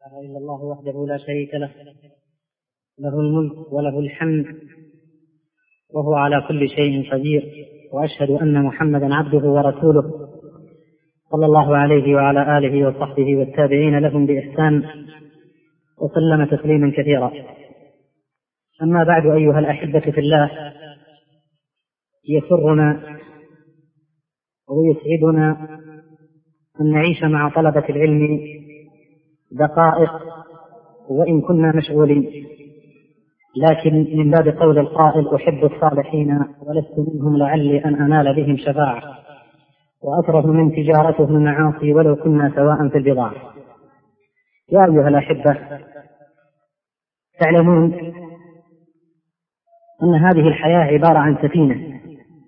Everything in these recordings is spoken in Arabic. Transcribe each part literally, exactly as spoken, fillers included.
إله إلا الله وحده لا شريك له، له الملك وله الحمد وهو على كل شيء قدير، وأشهد أن محمدا عبده ورسوله صلى الله عليه وعلى آله وصحبه والتابعين لهم بإحسان وسلم تسليما كثيرا. أما بعد، أيها الأحبة في الله، يسرنا ويسعدنا أن نعيش مع طلبة العلم دقائق وإن كنا مشغولين، لكن من باب قول القائل: أحب الصالحين ولست منهم لعلي أن أنال بهم شفاعة، وأكره من تجارتهم المعاصي ولو كنا سواء في البضاعة. يا أيها الأحبة، تعلمون أن هذه الحياة عبارة عن سفينة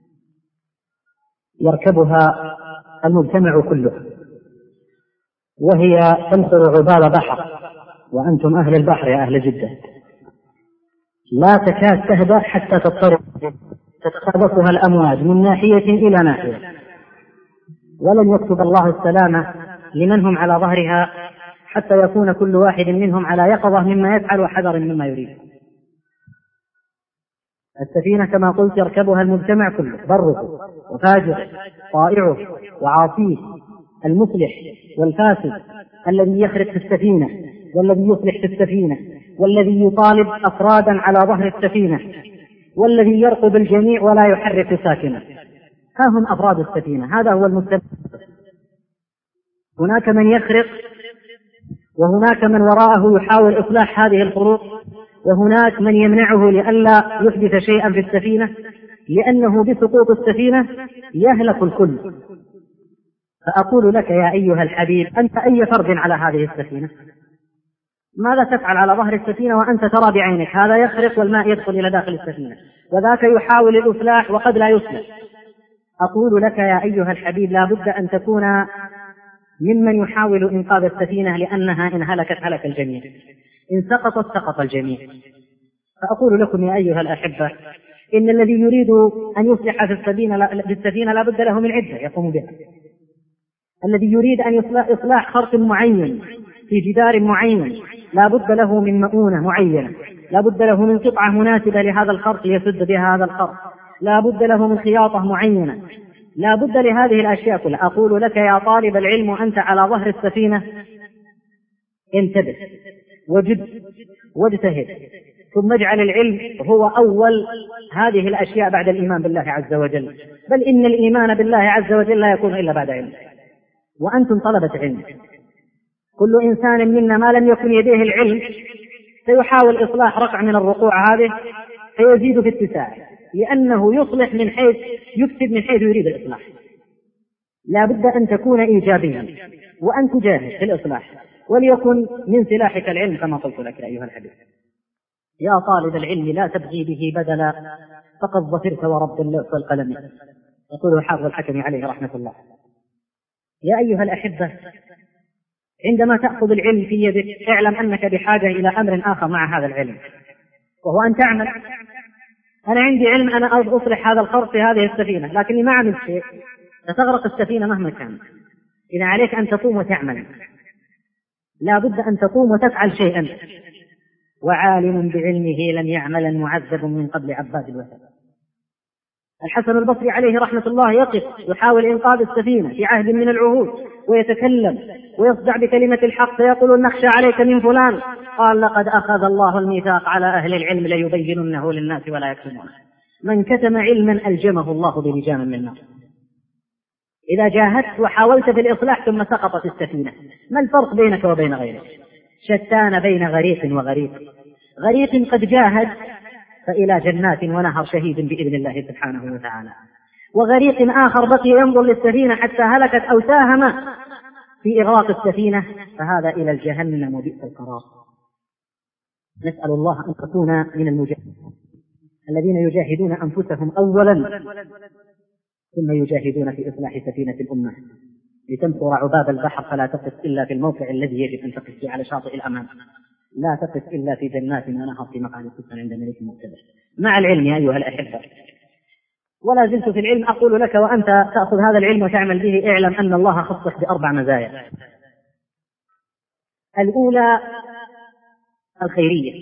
يركبها المجتمع كله، وهي تنخر عباب بحر، وأنتم أهل البحر يا أهل جدة، لا تكاد تهدأ حتى تضطرب تتخابطها الأمواج من ناحية إلى ناحية، ولن يكتب الله السلامة لمن هم على ظهرها حتى يكون كل واحد منهم على يقظة مما يفعل وحذر مما يريد. السفينة كما قلت يركبها المجتمع كله، بره وفاجره، طائعه وعاصيه، المصلح والفاسد، الذي يخرق في السفينة والذي يصلح في السفينة، والذي يطالب أفرادا على ظهر السفينة، والذي يرقب الجميع ولا يحرك ساكنا. ها هم أفراد السفينة، هذا هو المجتمع. هناك من يخرق، وهناك من وراءه يحاول إصلاح هذه الخروق، وهناك من يمنعه لئلا يحدث شيئا في السفينة، لأنه بسقوط السفينة يهلك الكل. فأقول لك يا أيها الحبيب، أنت أي فرد على هذه السفينة؟ ماذا تفعل على ظهر السفينة وأنت ترى بعينك هذا يخرق والماء يدخل إلى داخل السفينة، وذاك يحاول الإصلاح وقد لا يصلح؟ أقول لك يا أيها الحبيب، لا بد أن تكون ممن يحاول إنقاذ السفينة، لأنها إن هلكت هلك الجميع، إن سقطت سقط الجميع. فأقول لكم يا أيها الأحبة، إن الذي يريد أن يصلح في السفينة لا بد له من عدة يقوم بها. الذي يريد أن يصلح إصلاح خرق معين في جدار معين لا بد له من مؤونة معينة، لا بد له من قطعة مناسبة لهذا الخرق يسد بها هذا الخرق، لا بد له من خياطة معينة، لا بد لهذه الأشياء كلها. أقول لك يا طالب العلم وأنت على ظهر السفينة، انتبه وجد واجتهد، ثم اجعل العلم هو أول هذه الأشياء بعد الإيمان بالله عز وجل، بل إن الإيمان بالله عز وجل لا يكون إلا بعد علم. وأنتم طلبة علم، كل إنسان منا ما لم يكن يديه العلم سيحاول إصلاح رقع من الرقوع هذه فيزيد في اتساعه، لأنه يصلح من حيث يفسد من حيث يريد الإصلاح. لا بد أن تكون إيجابيا وأن تجاهد في الإصلاح، وليكن من سلاحك العلم كما قلت لك يا أيها الحبيب. يا طالب العلم، لا تبغي به بدلا فقد ظفرت ورب اللوح والقلم، يقول حافظ الحكم عليه رحمة الله. يا أيها الأحبة، عندما تأخذ العلم في يدك اعلم أنك بحاجة إلى أمر آخر مع هذا العلم، وهو أن تعمل. أنا عندي علم أنا أصلح هذا الخرق في هذه السفينة، لكني ما عملت شيء، ستغرق السفينة مهما كان. إذا عليك أن تقوم وتعمل، لا بد أن تقوم وتفعل شيئا. وعالم بعلمه لم يعمل معذب من قبل عباد الوثن. الحسن البصري عليه رحمة الله يقف يحاول إنقاذ السفينة في عهد من العهود، ويتكلم ويصدع بكلمة الحق، فيقول: نخشى عليك من فلان. قال: لقد أخذ الله الميثاق على أهل العلم ليبيننه للناس ولا يكتمونه. من كتم علما ألجمه الله بلجام من نار. إذا جاهدت وحاولت في الإصلاح ثم سقطت السفينة، ما الفرق بينك وبين غيرك؟ شتان بين غريق وغريق. غريق قد جاهد فإلى جنات ونهر شهيد بإذن الله سبحانه وتعالى، وغريق آخر بقي ينظر للسفينة حتى هلكت أو ساهم في إغراق السفينة، فهذا إلى الجهنم وبئس القرار. نسأل الله أن تكون من المجاهدين الذين يجاهدون أنفسهم أولا ثم يجاهدون في إصلاح سفينة الأمة لتنفر عباب البحر، فلا تقف إلا في الموقع الذي يجب أن تقف فيه على شاطئ الأمام، لا تقف إلا في جنات ونهر في مقعد صدق عند ملك مقتدر. مع العلم يا أيها الأحبة، ولا زلت في العلم أقول لك وأنت تأخذ هذا العلم وتعمل به، اعلم أن الله خصك بأربع مزايا. الأولى الخيرية: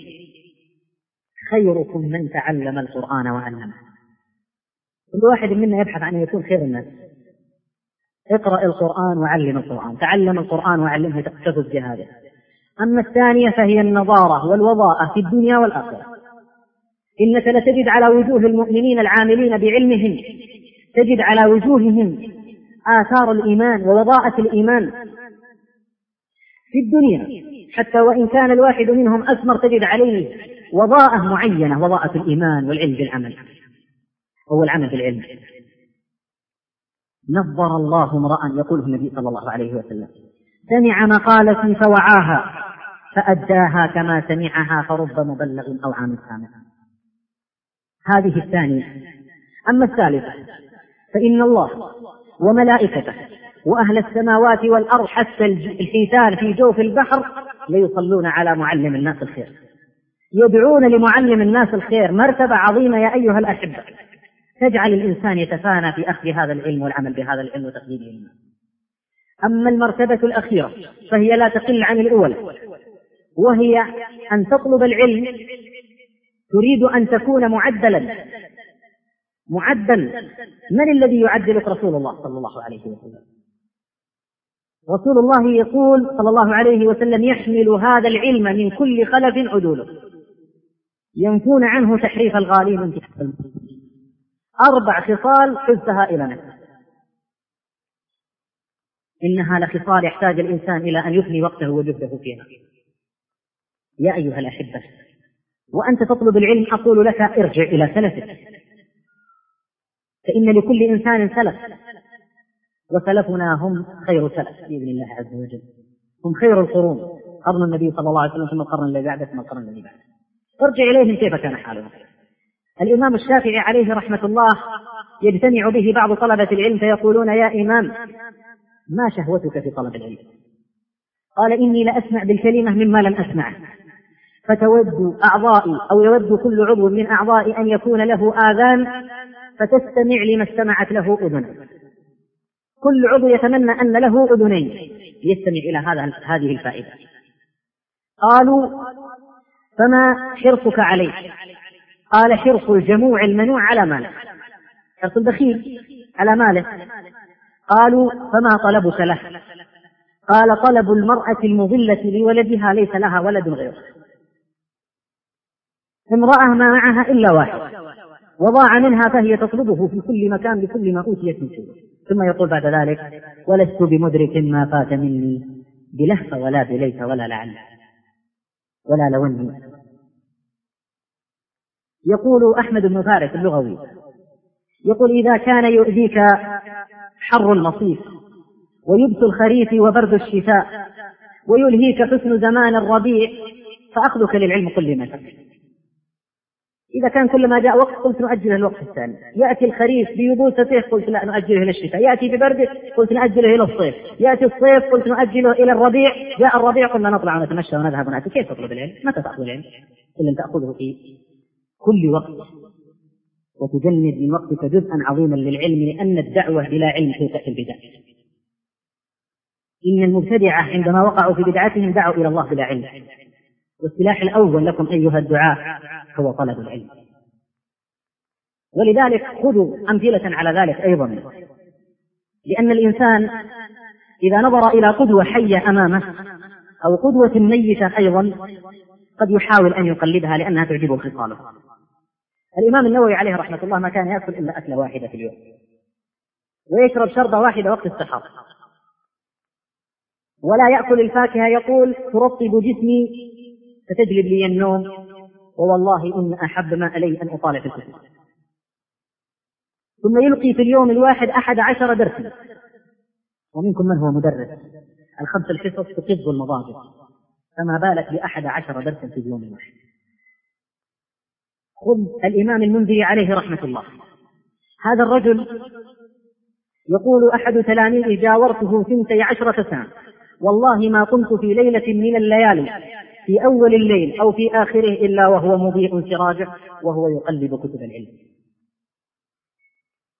خيركم من تعلم القرآن وعلمه. كل واحد منا يبحث عن أن يكون خير الناس. اقرأ القرآن وعلم القرآن، تعلم القرآن وعلمه تقتفز بهذا. أما الثانية فهي النظارة والوضاءة في الدنيا والآخرة. إنك لتجد على وجوه المؤمنين العاملين بعلمهم، تجد على وجوههم آثار الإيمان ووضاءة الإيمان في الدنيا، حتى وإن كان الواحد منهم أسمر تجد عليه وضاءة معينة، وضاءة الإيمان والعلم بالعمل أو العمل بالعلم. نظر الله امرأ، يقوله النبي صلى الله عليه وسلم: سمع مقالتي فوعاها فأداها كما سمعها فرب مبلغ أو عام سامع. هذه الثانية. أما الثالثة فإن الله وملائكته وأهل السماوات والأرض حتى الحيتان في جوف البحر ليصلون على معلم الناس الخير، يدعون لمعلم الناس الخير. مرتبة عظيمة يا أيها الأحبة، تجعل الإنسان يتفانى في أخذ هذا العلم والعمل بهذا العلم وتقديمه للناس. أما المرتبة الأخيرة فهي لا تقل عن الأولى، وهي أن تطلب العلم تريد أن تكون معدلا. معدل من الذي يعدلك؟ رسول الله صلى الله عليه وسلم. رسول الله يقول صلى الله عليه وسلم: يحمل هذا العلم من كل خلف عدوله ينفون عنه تحريف الغالين انتحاب المسلمين. أربع خصال حزتها إلى نفسه، إنها لخصال يحتاج الإنسان إلى أن يفني وقته وجهده فيها. يا أيها الأحبة، وأنت تطلب العلم أقول لك ارجع إلى سلفك، فإن لكل إنسان سلف، وسلفنا هم خير سلف بإذن الله عز وجل، هم خير القرون، قرن النبي صلى الله عليه وسلم ثم القرن الذي بعده ثم القرن الذي بعده. ارجع إليهم كيف كان حالهم. الإمام الشافعي عليه رحمة الله يجتمع به بعض طلبة العلم فيقولون: يا إمام، ما شهوتك في طلب العلم؟ قال: إني لأسمع بالكلمة مما لم أسمعه، فتود أعضائي أو يود كل عضو من أعضائي أن يكون له آذان فتستمع لما استمعت له أذن. كل عضو يتمنى أن له أذنين يستمع إلى هذا هذه الفائدة. قالوا: فما حرصك عليه؟ قال: حرص الجموع المنوع على ماله، حرص البخيل على ماله. قالوا: فما طلبك له؟ قال: طلب المرأة المضلة لولدها ليس لها ولد غيره، امرأة ما معها إلا واحد وضاع منها فهي تطلبه في كل مكان بكل ما أوتيت من شيء. ثم يقول بعد ذلك: ولست بمدرك ما فات مني بلهف ولا بليت ولا لعل ولا لوني. يقول أحمد بن فارس اللغوي، يقول: إذا كان يؤذيك حر المصيف ويبس الخريف وبرد الشتاء ويلهيك حسن زمان الربيع فأخذك للعلم كل ما تفعل. إذا كان كل ما جاء وقت قلت نؤجله الوقت الثاني، يأتي الخريف بيبوسته قلت لا نؤجله إلى الشتاء، يأتي ببرده قلت نؤجله إلى الصيف، يأتي الصيف قلت نؤجله إلى الربيع، جاء الربيع قلنا نطلع ونتمشى ونذهب ونأتي. كيف تطلب العلم؟ متى تأخذ العلم؟ إلا أن تأخذه في كل وقت وتجند من وقتك جزءا عظيما للعلم، لأن الدعوة بلا علم توقع في البدع. إن المبتدعة عندما وقعوا في بدعتهم دعوا إلى الله بلا علم. والسلاح الأول لكم أيها الدعاء هو طلب العلم. ولذلك خذوا أمثلة على ذلك أيضا، لأن الإنسان إذا نظر إلى قدوة حية أمامه أو قدوة ميتة أيضا قد يحاول أن يقلدها لأنها تعجبه خصاله. الإمام النووي عليه رحمة الله ما كان يأكل إلا أكلة واحدة في اليوم، ويشرب شربة واحدة وقت السحر، ولا يأكل الفاكهة، يقول: ترطب جسمي فتجلب لي النوم، ووالله إن أحب ما إلي أن أطالع في الكتب. ثم يلقي في اليوم الواحد أحد عشر درسا، ومنكم من هو مدرس، الخمس الحصص تقض المضاجع، فما بالك بأحد عشر درسا في اليوم الواحد. خذ الإمام المنذري عليه رحمة الله، هذا الرجل يقول: أحد تلاميذي جاورته ثنتي عشرة سنة، والله ما قمت في ليلة من الليالي في أول الليل أو في آخره إلا وهو مضيء سراجه وهو يقلب كتب العلم.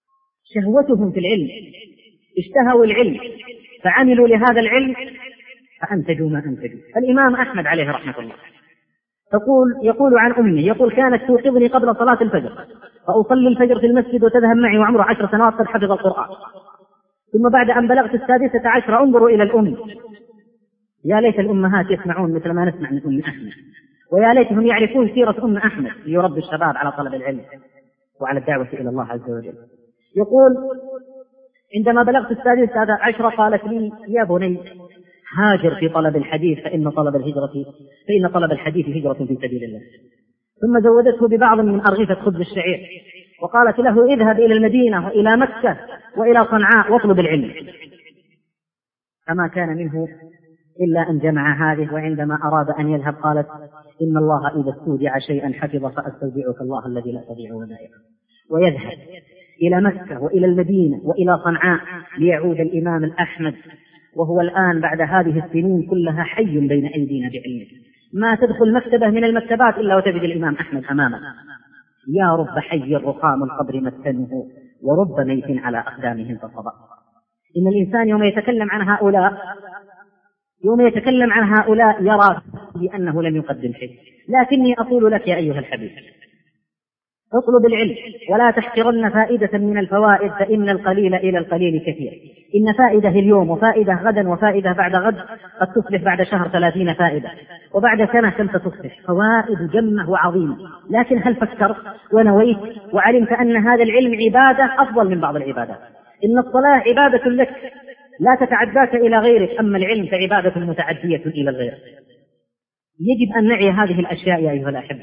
شهوتهم في العلم، اشتهوا العلم فعملوا لهذا العلم فأنتجوا ما أنتجوا. الإمام أحمد عليه رحمة الله تقول يقول عن أمي يقول كانت توقظني قبل صلاة الفجر فأصلي الفجر في المسجد وتذهب معي وعمره عشر سنوات قد حفظ القرآن. ثم بعد أن بلغت السادسة عشر انظروا إلى الأم، يا ليت الأمهات يسمعون مثل ما نسمع من أم أحمد، ويا ليتهم يعرفون سيرة أم أحمد ليربي الشباب على طلب العلم وعلى الدعوة إلى الله عز وجل. يقول عندما بلغت السادسة عشر قالت لي يا بني هاجر في طلب الحديث فإن طلب الهجرة فإن طلب الحديث هجرة في سبيل الله. ثم زودته ببعض من أرغفة خبز الشعير وقالت له اذهب إلى المدينة وإلى مكة وإلى صنعاء واطلب العلم. فما كان منه إلا أن جمع هذه، وعندما أراد أن يذهب قالت إن الله إذا استودع شيئا حفظ فأستودعك الله الذي لا تضيع ودائعه. ويذهب إلى مكة وإلى المدينة وإلى صنعاء ليعود الإمام الأحمد، وهو الآن بعد هذه السنين كلها حي بين أيدينا بعلمه. ما تدخل مكتبة من المكتبات إلا وتجد الإمام أحمد أمامه. يا رب حي رخام القبر مسكنه ورب ميت على أقدامه انتصبا. إن الإنسان يوم يتكلم عن هؤلاء يوم يتكلم عن هؤلاء يرى بأنه لم يقدم شيء. لكني أقول لك يا أيها الحبيب اطلب العلم ولا تحقرن فائدة من الفوائد، فإن القليل إلى القليل كثير. إن فائدة اليوم وفائدة غدا وفائدة بعد غد قد تصبح بعد شهر ثلاثين فائدة، وبعد سنة كم تصبح فوائد جمة وعظيمة. لكن هل فكرت ونويت وعلمت أن هذا العلم عبادة أفضل من بعض العبادات؟ إن الصلاة عبادة لك لا تتعداك إلى غيرك، أما العلم فعبادة متعدية إلى الغير. يجب أن نعي هذه الأشياء يا أيها الأحبة.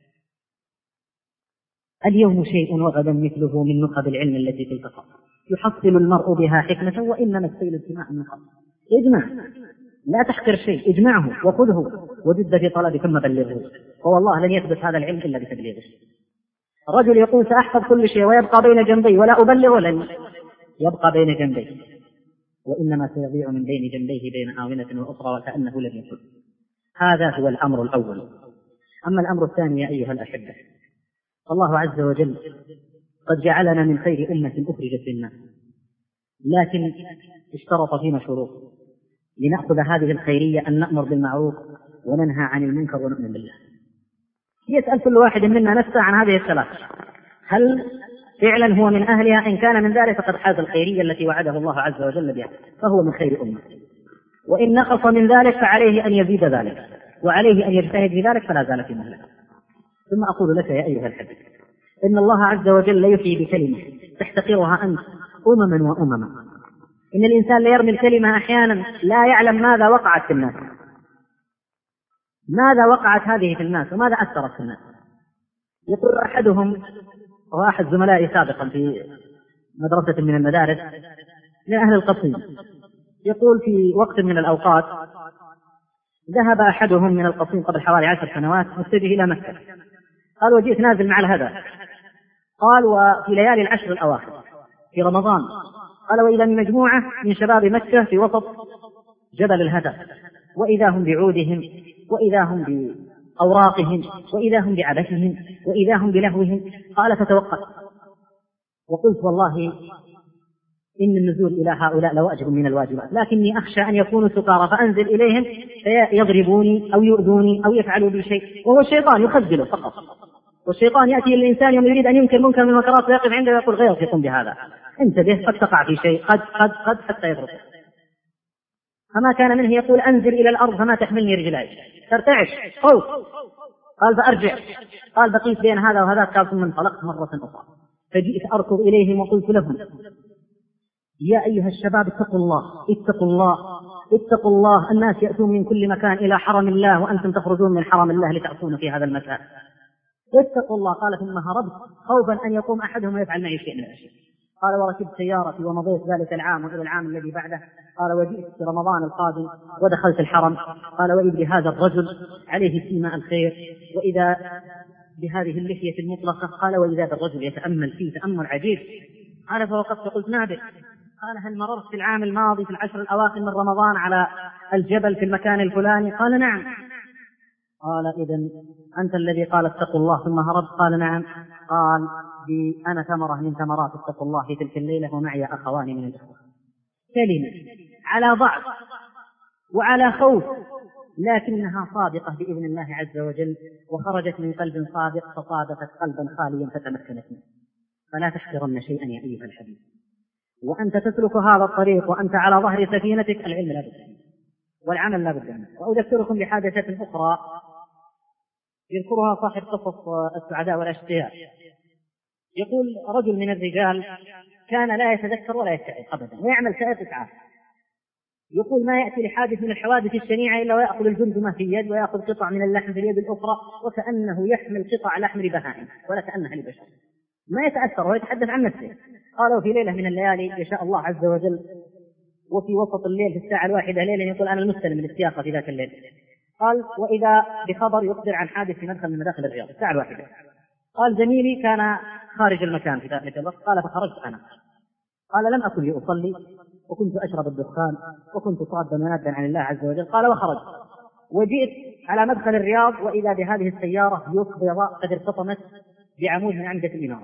اليوم شيء وغدا مثله من نخب العلم التي تلتقى، يحصل المرء بها حكمة وإنما السيل اجتماع النخب. اجمع، لا تحقر شيء، اجمعه وخذه وجد في طلب ثم بلغه، فوالله لن يثبت هذا العلم إلا بتبليغه. رجل يقول سأحفظ كل شيء ويبقى بين جنبي ولا أبلغ، لن يبقى بين جنبي وإنما سيضيع من بين جنبيه بين آونة وأخرى وكأنه لم يكن. هذا هو الأمر الأول. أما الأمر الثاني يا أيها الأحبة، الله عز وجل قد جعلنا من خير أمة أخرجت للناس، لكن اشترط فينا شروط لنأخذ هذه الخيرية أن نأمر بالمعروف وننهى عن المنكر ونؤمن بالله. يسأل كل واحد منا نفسه عن هذه الثلاث، هل فعلا هو من أهلها؟ إن كان من ذلك فقد حاز الخيرية التي وعده الله عز وجل بها فهو من خير أمة، وإن نقص من ذلك فعليه أن يزيد ذلك وعليه أن يجتهد في ذلك فلا زال في مهلك. ثم أقول لك يا أيها الحبيب إن الله عز وجل يحيي بكلمة تحتقرها أنت أمما وأمما. إن الإنسان ليرمي الكلمة أحيانا لا يعلم ماذا وقعت في الناس، ماذا وقعت هذه في الناس وماذا أثرت في الناس. يقول أحدهم وهو أحد زملائي سابقا في مدرسة من المدارس من أهل القصيم، يقول في وقت من الأوقات ذهب أحدهم من القصيم قبل حوالي عشر سنوات متجه إلى مكة، قال وجئت نازل مع الهدى، قال وفي ليالي العشر الأواخر في رمضان، قال وإذا من مجموعة من شباب مكة في وسط جبل الهدى، وإذا هم بعودهم وإذا هم بأوراقهم وإذا هم بعبثهم وإذا هم بلهوهم. قال فتوقف وقلت والله إن النزول إلى هؤلاء لواجب من الواجبات، لكني أخشى أن يكونوا سكارى فأنزل إليهم فيضربوني أو يؤذوني أو يفعلوا بي شيء، وهو الشيطان يخذله فقط. والشيطان يأتي للإنسان يوم يريد أن ينكر منكر من المنكرات ويقف عنده ويقول غير يقوم بهذا، انتبه قد تقع في شيء قد قد قد حتى يضرب. فما كان منه يقول أنزل إلى الأرض فما تحملني رجلاي، ترتعش خوف. قال فأرجع، قال بقيت بين هذا وهذا، قال ثم انطلقت مرة أخرى فجئت أركض إليهم وقلت لهم يا أيها الشباب اتقوا الله اتقوا الله اتقوا الله، الناس يأتون من كل مكان إلى حرم الله وأنتم تخرجون من حرم الله لتأتون في هذا المكان، اتقوا الله. قال ثم هربت خوفا أن يقوم أحدهم ويفعل معي شيء من الأشياء. قال وركبت سيارتي ومضيت ذلك العام وإلى العام الذي بعده. قال وجئت في رمضان القادم ودخلت الحرم، قال وإذ بهذا الرجل عليه سيماء الخير وإذا بهذه اللحية المطلقة، قال وإذا بالرجل يتأمل فيه تأمل عجيب. قال فوقفت قلت نابل، قال هل مررت في العام الماضي في العشر الأواخر من رمضان على الجبل في المكان الفلاني؟ قال نعم. قال إذن أنت الذي قال اتقوا الله ثم هربت؟ قال نعم. قال بي أنا ثمرة من ثمرات اتقوا الله في تلك الليلة ومعي أخوان من الإخوة. كلمة على ضعف وعلى خوف، لكنها صادقة بإذن الله عز وجل، وخرجت من قلب صادق فصادفت قلبا خاليا فتمكنت منه. فلا تحقرن شيئا يا أيها الحبيب، وأنت تسلك هذا الطريق وأنت على ظهر سفينتك، العلم لا بد منه والعمل لا بد منه. وأذكركم بحادثة أخرى يذكرها صاحب قصص السعداء والأشقياء. يقول رجل من الرجال كان لا يتذكر ولا يستعد أبدا ويعمل سائق إسعاف. يقول ما يأتي لحادث من الحوادث الشنيعة إلا ويأخذ الجمجمة في يد ويأخذ قطع من اللحم في اليد الأخرى، وكأنه يحمل قطع لحم لبهائم ولا كأنها لبشر، ما يتأثر ويتحدث عن نفسه. قالوا في ليلة من الليالي يشاء الله عز وجل وفي وسط الليل في الساعة الواحدة ليلا يقول أنا المستلم للسياقة في ذاك الليل. قال وإذا بخبر يخبر عن حادث في مدخل من مداخل الرياض الساعة الواحدة. قال زميلي كان خارج المكان في ذلك الوقت. قال فخرجت أنا. قال لم أكن لأصلي وكنت أشرب الدخان وكنت صادا منادا عن الله عز وجل. قال وخرجت وجئت على مدخل الرياض وإذا بهذه السيارة يقبض قد ارتطمت بعمود من أعمدة الإمارة.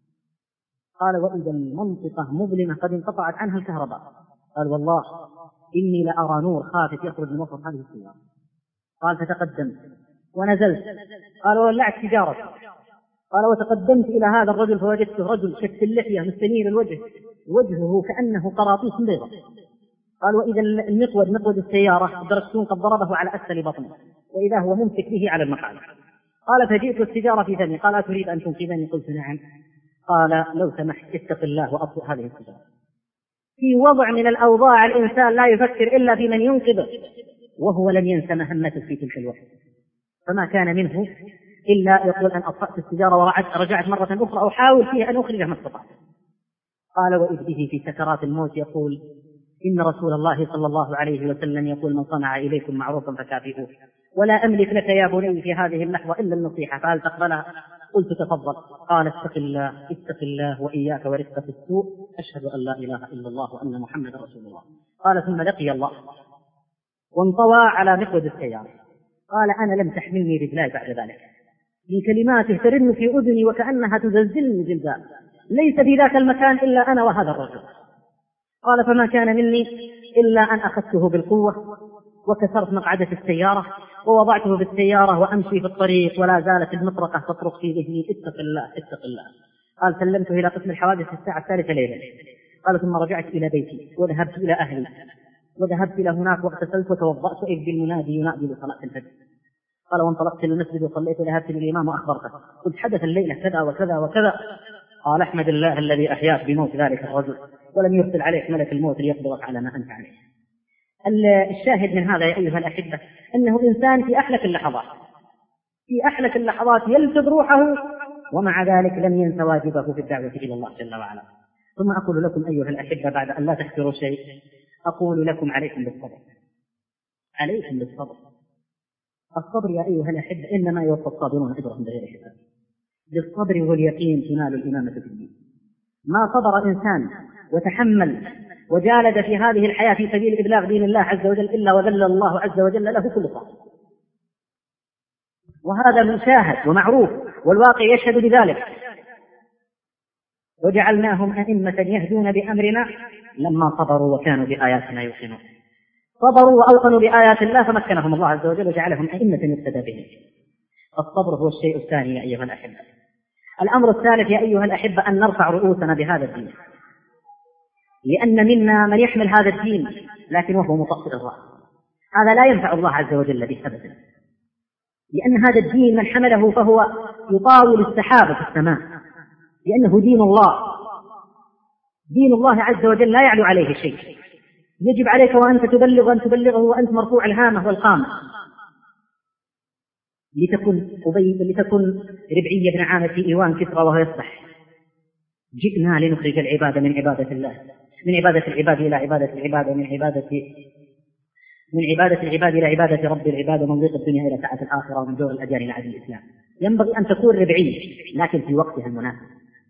قال وإذا المنطقة مظلمة قد انقطعت عنها الكهرباء. قال والله إني لأرى نور خافت يخرج من وسط هذه السيارة. قال فتقدمت ونزلت. قال وولعت سيجارة. قال وتقدمت إلى هذا الرجل فوجدته رجل شك اللحية مستنير الوجه، وجهه كأنه قراطيس بيضاء. قال وإذا المقود مقود السيارة الدركسون قد ضربه على أسفل بطنه وإذا هو ممسك به على المقعد. قال فجئت السيجارة في فمي. قال أتريد أن تنقذني؟ قلت نعم. قال لو سمحت اتق الله وأطفئ هذه السيجارة. في وضع من الأوضاع الإنسان لا يفكر إلا في من ينقذه، وهو لم ينس مهمته في تلك الوقت، فما كان منه إلا يقول أن أطفأت السيجارة ورجعت مرة أخرى أحاول فيها أن أخرج ما استطعت. قال وإذ به في سكرات الموت يقول إن رسول الله صلى الله عليه وسلم يقول من صنع إليكم معروفا فكافئوه ولا أملك لك يا بني في هذه اللحظة إلا النصيحة فهل تقبلها؟ قلت تفضل. قال اتق الله اتق الله وإياك ورفقة السوء، أشهد أن لا إله إلا الله وأن محمد رسول الله. قال ثم لقي الله وانطوى على مقود السيارة. قال أنا لم تحملني رجلاي بعد ذلك، من كلماته ترن في أذني وكأنها تزلزلني زلزال، ليس في ذاك المكان إلا أنا وهذا الرجل. قال فما كان مني إلا أن أخذته بالقوة وكسرت مقعدة السيارة ووضعته بالسيارة وأمشي في الطريق ولا زالت المطرقة تطرق في ذهني اتق الله اتق الله. قال سلمته إلى قسم الحوادث في الساعة الثالثة ليلا. قال ثم رجعت إلى بيتي وذهبت إلى أهلي وذهبت إلى هناك واغتسلت وتوضأت إذ بالمنادي ينادي لصلاة الفجر. قال وانطلقت للمسجد وصليت وذهبت للإمام وأخبرته قلت حدث الليلة كذا وكذا وكذا. قال احمد الله الذي أحياك بموت ذلك الرجل ولم يرسل عليك ملك الموت ليقبضك على ما أنت عليه. الشاهد من هذا يا أيها الأحبة أنه إنسان في أحلك اللحظات في أحلك اللحظات يلفظ روحه ومع ذلك لم ينس واجبه في الدعوة إلى الله جل وعلا. ثم أقول لكم أيها الأحبة بعد أن لا تحقروا شيء، أقول لكم عليكم بالصبر عليكم بالصبر. الصبر يا أيها الأحبة إنما يوفى الصابرون أجرهم بغير حساب. بالصبر واليقين تنال الإمامة في الدين. ما صبر إنسان وتحمل وجالد في هذه الحياة في سبيل إبلاغ دين الله عز وجل إلا وذل الله عز وجل له كل صابر، وهذا مشاهد ومعروف والواقع يشهد بذلك. وجعلناهم أئمة يهدون بأمرنا لما صبروا وكانوا بآياتنا يوقنون. صبروا وأوقنوا بآيات الله فمكنهم الله عز وجل وجعلهم أئمة يقتدى بهم. الصبر هو الشيء الثاني يا أيها الأحبة. الأمر الثالث يا أيها الأحبة أن نرفع رؤوسنا بهذا الدين، لأن منا من يحمل هذا الدين لكن وهو مطفئ الرأس، هذا لا ينفع الله عز وجل به أبدا، لأن هذا الدين من حمله فهو يطاول السحاب في السماء، لأنه دين الله دين الله عز وجل لا يعلو عليه شيء. يجب عليك وأنت تبلغ أن تبلغه وأنت مرفوع الهامة والقامة. لتكن أبي لتكن ربعي بن عامر في إيوان كسرى وهو يصبح جئنا لنخرج العبادة من عبادة الله من عبادة العباد إلى عبادة العباد من عبادة من عبادة العباد إلى عبادة رب العباد ومن ضيق الدنيا إلى سعة الآخرة ومن جور الأديان إلى عدل الإسلام. ينبغي أن تكون ربعي لكن في وقتها المناسب.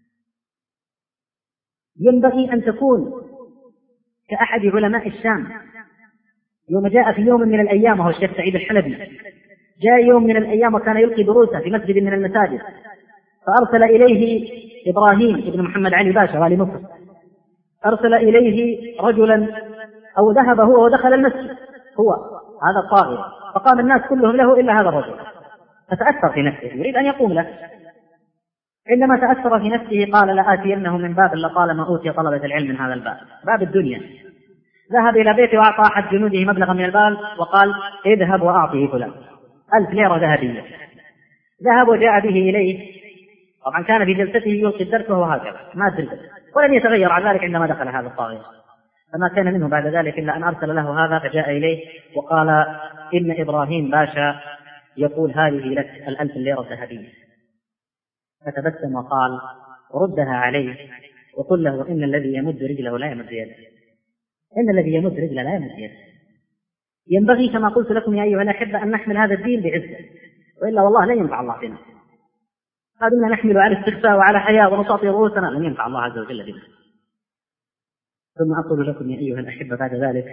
ينبغي أن تكون كأحد علماء الشام يوم جاء في يوم من الأيام وهو الشيخ سعيد الحلبي، جاء يوم من الأيام وكان يلقي دروسه في مسجد من المساجد، فأرسل إليه إبراهيم ابن محمد علي باشا والي مصر، أرسل إليه رجلا أو ذهب هو ودخل المسجد هو هذا الطاغية، فقام الناس كلهم له إلا هذا الرجل، فتأثر في نفسه يريد أن يقوم له. عندما تأثر في نفسه قال لآتينه من باب لطالما أوتي طلبة العلم من هذا الباب، باب الدنيا. ذهب إلى بيته وأعطى أحد جنوده مبلغا من المال وقال اذهب وأعطيه فلان ألف ليرة ذهبية. ذهب وجاء به إليه، طبعا كان في جلسته يلقي الدرس وهو هكذا ما زلت، ولم يتغير عن ذلك عندما دخل هذا الطاغية، فما كان منه بعد ذلك إلا أن أرسل له هذا، فجاء إليه وقال إن إبراهيم باشا يقول هذه لك الألف ليرة ذهبية. فتبسم وقال ردها عليه وقل له إن الذي يمد رجله لا يمد يده، إن الذي يمد رجله لا يمد يده. ينبغي كما قلت لكم يا أيها الأحبة أن نحمل هذا الدين بعزة، وإلا والله لن ينفع الله بنا. هذا نحمل على استخفاء وعلى حياء ونساطي رؤوسنا، لن ينفع الله عز وجل بنا. ثم أقول لكم يا أيها الأحبة بعد ذلك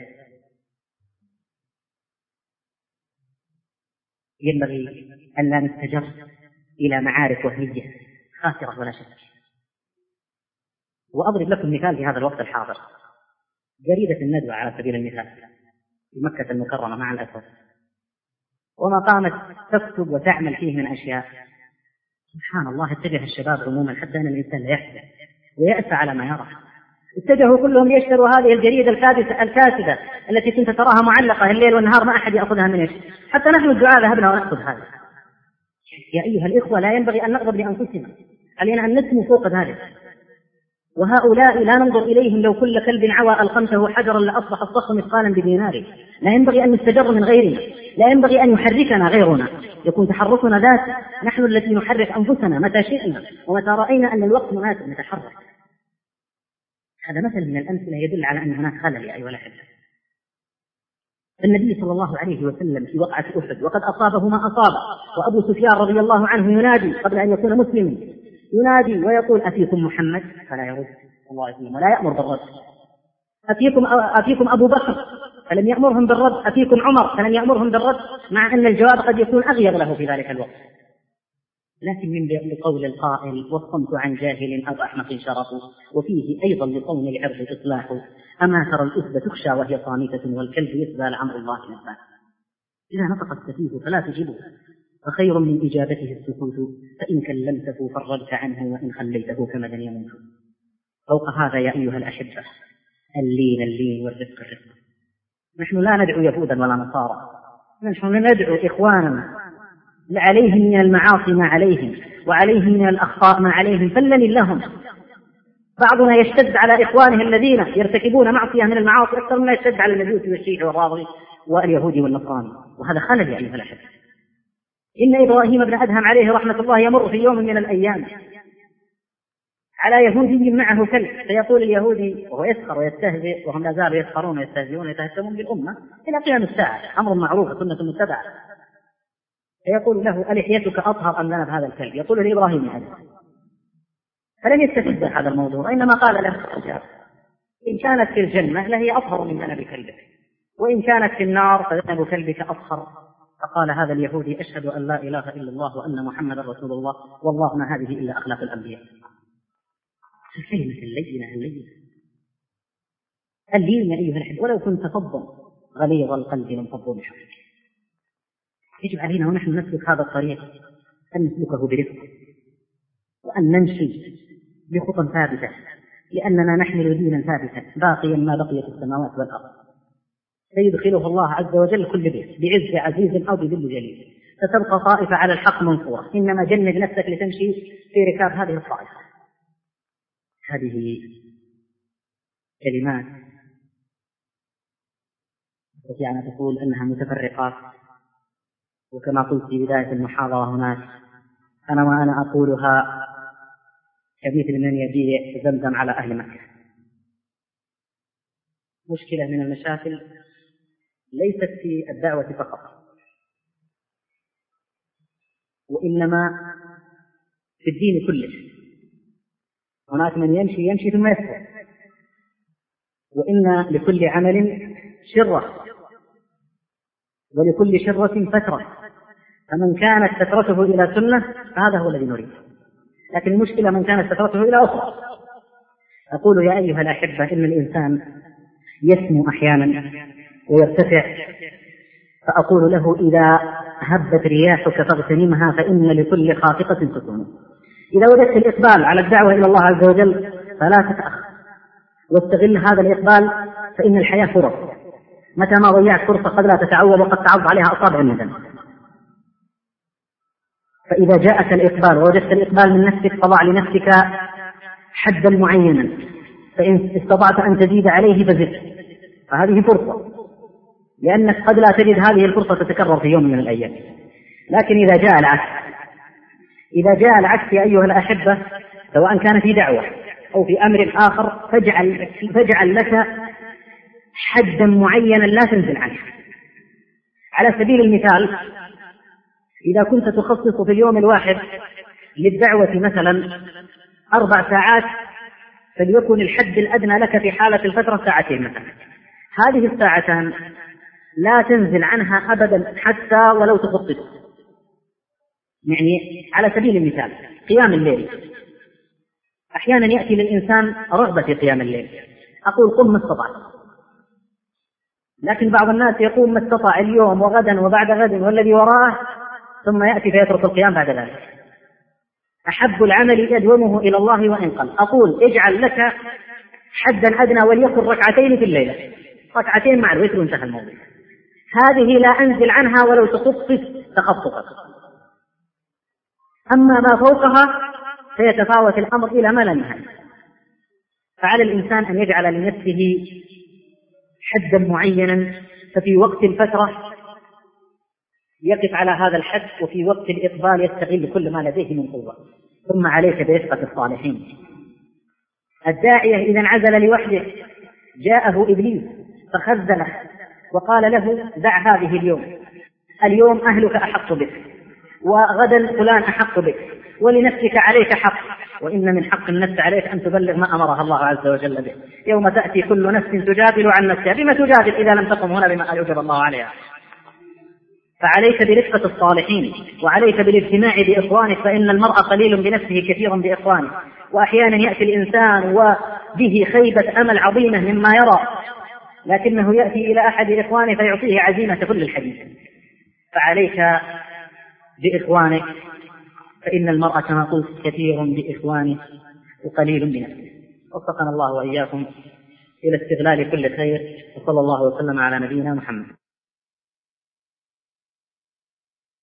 ينبغي أن لا نستجر إلى معارك وهمية خاسرة ولا شك. وأضرب لكم مثال في هذا الوقت الحاضر. جريدة الندوة على سبيل المثال في مكة المكرمة مع الأسف، وما قامت تكتب وتعمل فيه من أشياء، سبحان الله اتجه الشباب عموما حتى أن الإنسان لا يحزن ويأسى على ما يرى. اتجهوا كلهم ليشتروا هذه الجريدة الكاسدة التي كنت تراها معلقة الليل والنهار ما أحد يأخذها منه، حتى نحن الدعاء ذهبنا ونأخذ هذا. يا أيها الإخوة لا ينبغي أن نغضب لأنفسنا، علينا أن نسمو فوق ذلك. وهؤلاء لا ننظر إليهم لو كل كلب عوى ألقمته حجرا لأصبح الصخر مثقالا بدينار. لا ينبغي أن نستجر من غيرنا، لا ينبغي أن يحركنا غيرنا، يكون تحركنا ذات، نحن التي نحرك أنفسنا متى شئنا ومتى رأينا أن الوقت مناسب نتحرك. هذا مثل من الأمثلة يدل على أن هناك خلل يا أيها الأحبة. النبي صلى الله عليه وسلم في وقعة أحد وقد أصابه ما أصاب، وأبو سفيان رضي الله عنه ينادي قبل أن يكون مسلما، ينادي ويقول أفيكم محمد؟ فلا يرد الله يسلم ولا يأمر بالرد. أفيكم, أفيكم أبو بكر؟ فلم يأمرهم بالرد. أفيكم عمر؟ فلم يأمرهم بالرد، مع أن الجواب قد يكون أغير له في ذلك الوقت. لكن من لقول القائل والصمت عن جاهل أو أحمق شرف، وفيه أيضا لصون العرض إصلاح. أما ترى الأسد تخشى وهي صامتة، والكلب يسبى لأمر الله نفاه. إذا نطق السفيه فلا تجبه، فخير من إجابته السكوت، فإن كلمته فرجت عنه وإن خليته كمدن يموت. فوق هذا يا أيها الأحبة اللين اللين والرفق الرفق. نحن لا ندعو يهودا ولا نصارى، نحن ندعو إخواننا عليهم من المعاصي ما عليهم، وعليهم من الأخطاء ما عليهم، فلن لهم. بعضنا يشتد على إخوانه الذين يرتكبون معصية من المعاصي أكثر مما يشتد على المجوسي والشيعي والرافضي واليهودي والنصراني، وهذا خلل يا أيها الأحبة. إن إبراهيم بن أدهم عليه رحمة الله يمر في يوم من الأيام على يهودي معه كلب، فيقول اليهودي وهو يسخر ويستهزئ، وهم لا زالوا يسخرون ويستهزئون ويتهكمون بالأمة إلى قيام الساعة، أمر معروف وسنة متبعة، فيقول له ألحيتك أطهر أم ذنب هذا الكلب؟ يقول لإبراهيم هذا، فلم يستفد هذا الموضوع، وإنما قال له إن كانت في الجنة لهي أطهر من ذنب كلبك، وإن كانت في النار فذنب كلبك أطهر. فقال هذا اليهودي أشهد أن لا إله إلا الله وأن محمدا رسول الله، والله ما هذه إلا أخلاق الأنبياء. الكلمة اللينة اللينة اللين يا أيها الأحبة، ولو كنت فظا غليظ القلب لانفضوا من حولك. يجب علينا ونحن نسلك هذا الطريق أن نسلكه برفق، وأن نمشي بخطى ثابتة، لأننا نحمل دينا ثابتا باقيا ما بقيت السماوات والأرض، سيدخله الله عز وجل كل بيت بعز عزيز أو بذل جليل، ستبقى طائفة على الحق منصورة. إنما جند نفسك لتمشي في ركاب هذه الطائفة. هذه كلمات تستطيع أن تقول أنها متفرقات، وكما قلت في بداية المحاضرة هناك أنا وأنا أقولها كمثل من يبيع زمزم على أهل مكة. مشكلة من المشاكل ليست في الدعوة فقط، وإنما في الدين كله. هناك من يمشي يمشي ثم يسر، وإن لكل عمل شرة ولكل شرة فترة، فمن كانت فترته إلى سنة فهذا هو الذي نريد. لكن المشكلة من كانت فترته إلى أخرى. أقول يا أيها الأحبة إن الإنسان يسمو أحيانا ويرتفع، فأقول له: إذا هبت رياحك فاغتنمها فإن لكل خافقة سكون. إذا وجدت الإقبال على الدعوة إلى الله عز وجل فلا تتأخر، واستغل هذا الإقبال، فإن الحياة فرص، متى ما ضيعت فرصة قد لا تتعوض وقد تعض عليها أصابع الندم. فإذا جاءك الإقبال ووجدت الإقبال من نفسك فضع لنفسك حدا معينا، فإن استطعت أن تزيد عليه فزد، فهذه فرصة، لأنك قد لا تجد هذه الفرصة تتكرر في يوم من الأيام. لكن إذا جاء العكس، إذا جاء العكس يا أيها الأحبة، سواء كان في دعوة أو في أمر آخر، فاجعل, فاجعل لك حدا معينا لا تنزل عنه. على سبيل المثال، إذا كنت تخصص في اليوم الواحد للدعوة مثلا أربع ساعات، فليكن الحد الأدنى لك في حالة الفترة ساعتين مثلا. هذه الساعتان لا تنزل عنها أبدا حتى ولو تخصص. يعني على سبيل المثال قيام الليل، أحيانا يأتي للإنسان رغبة في قيام الليل، أقول قم ما استطعت، لكن بعض الناس يقوم ما استطاع اليوم وغدا وبعد غد والذي وراءه، ثم يأتي فيترك القيام بعد ذلك. أحب العمل يدومه إلى الله وإن قل. أقول اجعل لك حدا أدنى وليكن ركعتين في الليلة، ركعتين مع الوتر وانتهى الموضوع. هذه لا أنزل عنها ولو تخصص تخصصا. أما ما فوقها سيتفاوت الأمر إلى ما لا نهاية. فعلى الإنسان أن يجعل لنفسه حدا معينا، ففي وقت الفترة يقف على هذا الحد، وفي وقت الإقبال يستغل كل ما لديه من قوة. ثم عليك برفقة الصالحين. الداعية إذا انعزل لوحده جاءه إبليس فخذله وقال له: دع هذه اليوم، اليوم أهلك أحق بك، وغدا فلان أحق بك، ولنفسك عليك حق، وإن من حق النفس عليك أن تبلغ ما أمرها الله عز وجل به. يوم تأتي كل نفس تجادل عن نفسها. بما تجادل إذا لم تقم هنا بما أوجب الله عليها؟ فعليك برفقة الصالحين، وعليك بالاجتماع بإخوانك، فإن المرء قليل بنفسه كثير بإخوانه. وأحيانا يأتي الإنسان وبه خيبة أمل عظيمة مما يرى، لكنه يأتي إلى أحد إخوانه فيعطيه عزيمة كل الحديث. فعليك بإخوانك، فإن المرء كما قلت كثير بإخوانه وقليل بنفسه. وفقنا الله وإياكم إلى استغلال كل خير، وصلى الله وسلم على نبينا محمد.